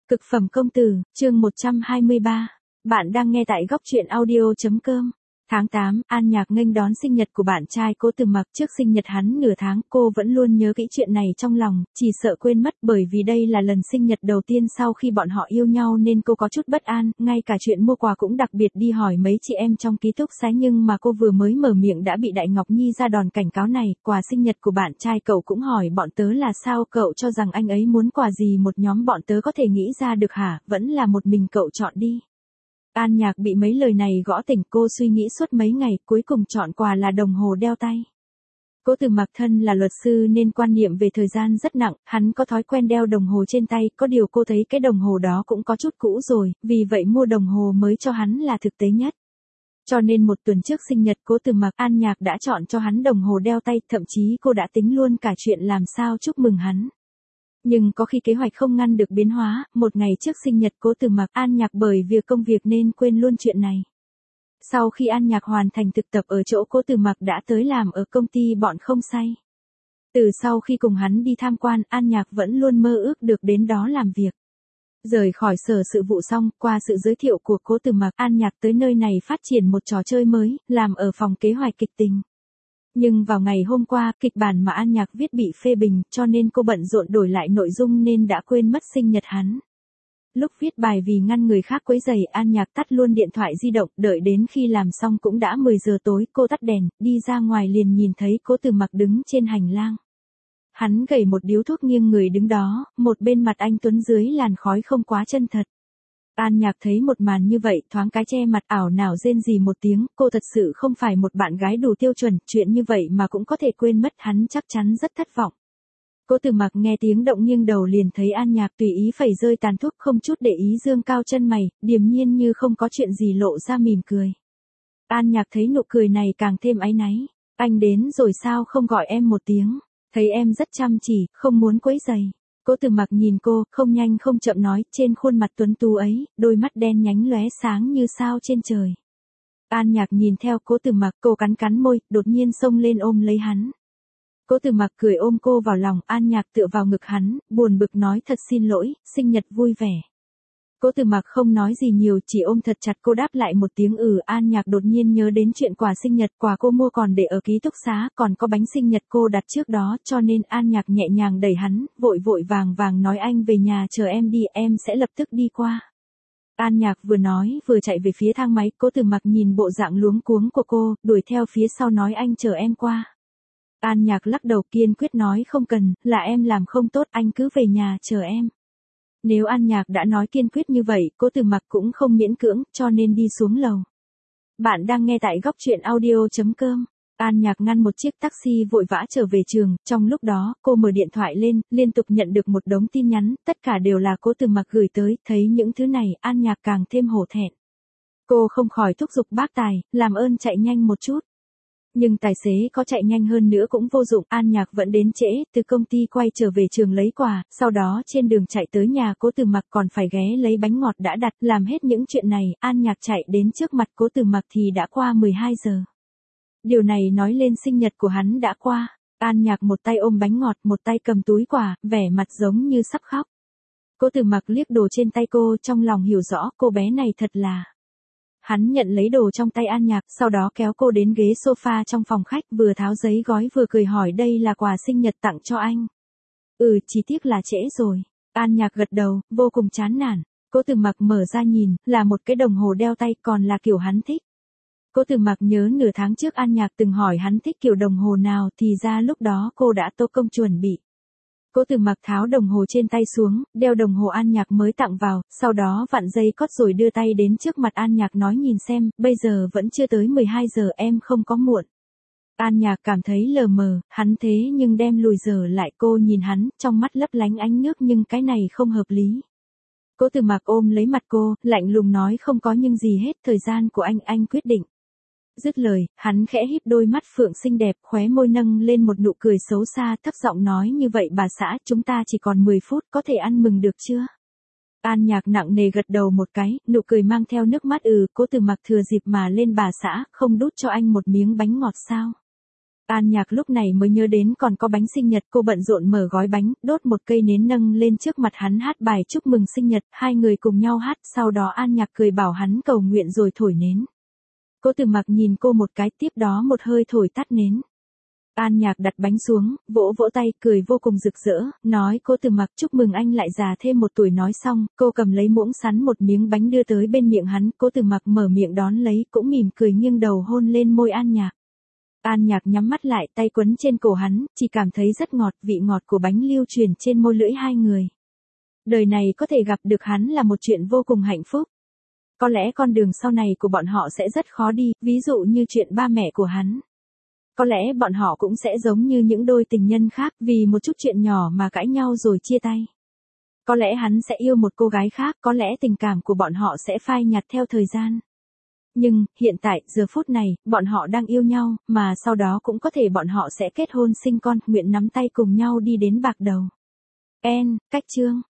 Cực phẩm công tử, chương 123. Bạn đang nghe tại góc truyện audio.com. Tháng 8, An Nhạc nghênh đón sinh nhật của bạn trai Cố Từ Mặc. Trước sinh nhật hắn nửa tháng, cô vẫn luôn nhớ kỹ chuyện này trong lòng, chỉ sợ quên mất bởi vì đây là lần sinh nhật đầu tiên sau khi bọn họ yêu nhau nên cô có chút bất an, ngay cả chuyện mua quà cũng đặc biệt đi hỏi mấy chị em trong ký túc xá, nhưng mà cô vừa mới mở miệng đã bị Đại Ngọc Nhi ra đòn cảnh cáo này. Quà sinh nhật của bạn trai cậu cũng hỏi bọn tớ là sao, cậu cho rằng anh ấy muốn quà gì một nhóm bọn tớ có thể nghĩ ra được hả, vẫn là một mình cậu chọn đi. An Nhạc bị mấy lời này gõ tỉnh, cô suy nghĩ suốt mấy ngày, cuối cùng chọn quà là đồng hồ đeo tay. Cố Từ Mặc thân là luật sư nên quan niệm về thời gian rất nặng, hắn có thói quen đeo đồng hồ trên tay, có điều cô thấy cái đồng hồ đó cũng có chút cũ rồi, vì vậy mua đồng hồ mới cho hắn là thực tế nhất. Cho nên một tuần trước sinh nhật Cố Từ Mặc, An Nhạc đã chọn cho hắn đồng hồ đeo tay, thậm chí cô đã tính luôn cả chuyện làm sao chúc mừng hắn. Nhưng có khi kế hoạch không ngăn được biến hóa, một ngày trước sinh nhật Cố Từ Mặc, An Nhạc bởi việc công việc nên quên luôn chuyện này. Sau khi An Nhạc hoàn thành thực tập ở chỗ Cố Từ Mặc đã tới làm ở công ty bọn Không Say. Từ sau khi cùng hắn đi tham quan, An Nhạc vẫn luôn mơ ước được đến đó làm việc. Rời khỏi sở sự vụ xong, qua sự giới thiệu của Cố Từ Mặc, An Nhạc tới nơi này phát triển một trò chơi mới, làm ở phòng kế hoạch kịch tình. Nhưng vào ngày hôm qua, kịch bản mà An Nhạc viết bị phê bình, cho nên cô bận rộn đổi lại nội dung nên đã quên mất sinh nhật hắn. Lúc viết bài vì ngăn người khác quấy rầy, An Nhạc tắt luôn điện thoại di động, đợi đến khi làm xong cũng đã 10 giờ tối, cô tắt đèn, đi ra ngoài liền nhìn thấy Cố Từ Mặc đứng trên hành lang. Hắn gầy một điếu thuốc nghiêng người đứng đó, một bên mặt anh tuấn dưới làn khói không quá chân thật. An Nhạc thấy một màn như vậy, thoáng cái che mặt, ảo não rên rỉ một tiếng, cô thật sự không phải một bạn gái đủ tiêu chuẩn, chuyện như vậy mà cũng có thể quên mất, hắn chắc chắn rất thất vọng. Cố Từ Mặc nghe tiếng động nghiêng đầu liền thấy An Nhạc tùy ý phẩy rơi tàn thuốc, không chút để ý dương cao chân mày, điềm nhiên như không có chuyện gì lộ ra mỉm cười. An Nhạc thấy nụ cười này càng thêm áy náy. Anh đến rồi sao không gọi em một tiếng, thấy em rất chăm chỉ, không muốn quấy rầy. Cố Từ Mặc nhìn cô, không nhanh không chậm nói, trên khuôn mặt tuấn tú ấy, đôi mắt đen nhánh lóe sáng như sao trên trời. An Nhạc nhìn theo Cố Từ Mặc, cô cắn cắn môi, đột nhiên xông lên ôm lấy hắn. Cố Từ Mặc cười ôm cô vào lòng, An Nhạc tựa vào ngực hắn, buồn bực nói thật xin lỗi, sinh nhật vui vẻ. Cố Từ Mặc không nói gì nhiều, chỉ ôm thật chặt cô, đáp lại một tiếng An Nhạc đột nhiên nhớ đến chuyện quà sinh nhật, quà cô mua còn để ở ký túc xá, còn có bánh sinh nhật cô đặt trước đó, cho nên An Nhạc nhẹ nhàng đẩy hắn, vội vội vàng vàng nói anh về nhà chờ em đi, em sẽ lập tức đi qua. An Nhạc vừa nói vừa chạy về phía thang máy, Cố Từ Mặc nhìn bộ dạng luống cuống của cô, đuổi theo phía sau nói anh chờ em qua. An Nhạc lắc đầu kiên quyết nói không cần, là em làm không tốt, anh cứ về nhà chờ em. Nếu An Nhạc đã nói kiên quyết như vậy, Cố Từ Mặc cũng không miễn cưỡng, cho nên đi xuống lầu. Bạn đang nghe tại góc truyện audio.com. An Nhạc ngăn một chiếc taxi vội vã trở về trường, trong lúc đó, cô mở điện thoại lên, liên tục nhận được một đống tin nhắn, tất cả đều là Cố Từ Mặc gửi tới, thấy những thứ này, An Nhạc càng thêm hổ thẹn. Cô không khỏi thúc giục bác tài, làm ơn chạy nhanh một chút. Nhưng tài xế có chạy nhanh hơn nữa cũng vô dụng, An Nhạc vẫn đến trễ, từ công ty quay trở về trường lấy quà, sau đó trên đường chạy tới nhà Cố Từ Mặc còn phải ghé lấy bánh ngọt đã đặt, làm hết những chuyện này, An Nhạc chạy đến trước mặt Cố Từ Mặc thì đã qua 12 giờ. Điều này nói lên sinh nhật của hắn đã qua, An Nhạc một tay ôm bánh ngọt, một tay cầm túi quà, vẻ mặt giống như sắp khóc. Cố Từ Mặc liếc đồ trên tay cô, trong lòng hiểu rõ, cô bé này thật là... Hắn nhận lấy đồ trong tay An Nhạc, sau đó kéo cô đến ghế sofa trong phòng khách, vừa tháo giấy gói vừa cười hỏi đây là quà sinh nhật tặng cho anh. Chỉ tiếc là trễ rồi. An Nhạc gật đầu, vô cùng chán nản. Cố Từ Mặc mở ra nhìn, là một cái đồng hồ đeo tay, còn là kiểu hắn thích. Cố Từ Mặc nhớ nửa tháng trước An Nhạc từng hỏi hắn thích kiểu đồng hồ nào, thì ra lúc đó cô đã tô công chuẩn bị. Cố Từ Mặc tháo đồng hồ trên tay xuống, đeo đồng hồ An Nhạc mới tặng vào, sau đó vặn dây cót rồi đưa tay đến trước mặt An Nhạc nói nhìn xem, bây giờ vẫn chưa tới 12 giờ em không có muộn. An Nhạc cảm thấy lờ mờ, hắn thế nhưng đem lùi giờ lại, cô nhìn hắn, trong mắt lấp lánh ánh nước nhưng cái này không hợp lý. Cố Từ Mặc ôm lấy mặt cô, lạnh lùng nói không có nhưng gì hết, thời gian của anh quyết định. Dứt lời, hắn khẽ híp đôi mắt phượng xinh đẹp, khóe môi nâng lên một nụ cười xấu xa, thấp giọng nói như vậy bà xã, chúng ta chỉ còn 10 phút, có thể ăn mừng được chưa? An Nhạc nặng nề gật đầu một cái, nụ cười mang theo nước mắt. Cố Từ Mặc thừa dịp mà lên bà xã, không đút cho anh một miếng bánh ngọt sao? An Nhạc lúc này mới nhớ đến còn có bánh sinh nhật, cô bận rộn mở gói bánh, đốt một cây nến nâng lên trước mặt hắn hát bài chúc mừng sinh nhật, hai người cùng nhau hát, sau đó An Nhạc cười bảo hắn cầu nguyện rồi thổi nến. Cố Tử Mặc nhìn cô một cái, tiếp đó một hơi thổi tắt nến. An Nhạc đặt bánh xuống, vỗ vỗ tay, cười vô cùng rực rỡ, nói Cố Tử Mặc chúc mừng anh lại già thêm 1 tuổi. Nói xong, cô cầm lấy muỗng sắn một miếng bánh đưa tới bên miệng hắn, Cố Tử Mặc mở miệng đón lấy, cũng mỉm cười nghiêng đầu hôn lên môi An Nhạc. An Nhạc nhắm mắt lại, tay quấn trên cổ hắn, chỉ cảm thấy rất ngọt, vị ngọt của bánh lưu truyền trên môi lưỡi hai người. Đời này có thể gặp được hắn là một chuyện vô cùng hạnh phúc. Có lẽ con đường sau này của bọn họ sẽ rất khó đi, ví dụ như chuyện ba mẹ của hắn. Có lẽ bọn họ cũng sẽ giống như những đôi tình nhân khác, vì một chút chuyện nhỏ mà cãi nhau rồi chia tay. Có lẽ hắn sẽ yêu một cô gái khác, có lẽ tình cảm của bọn họ sẽ phai nhạt theo thời gian. Nhưng, hiện tại, giờ phút này, bọn họ đang yêu nhau, mà sau đó cũng có thể bọn họ sẽ kết hôn sinh con, nguyện nắm tay cùng nhau đi đến bạc đầu. Cách chương.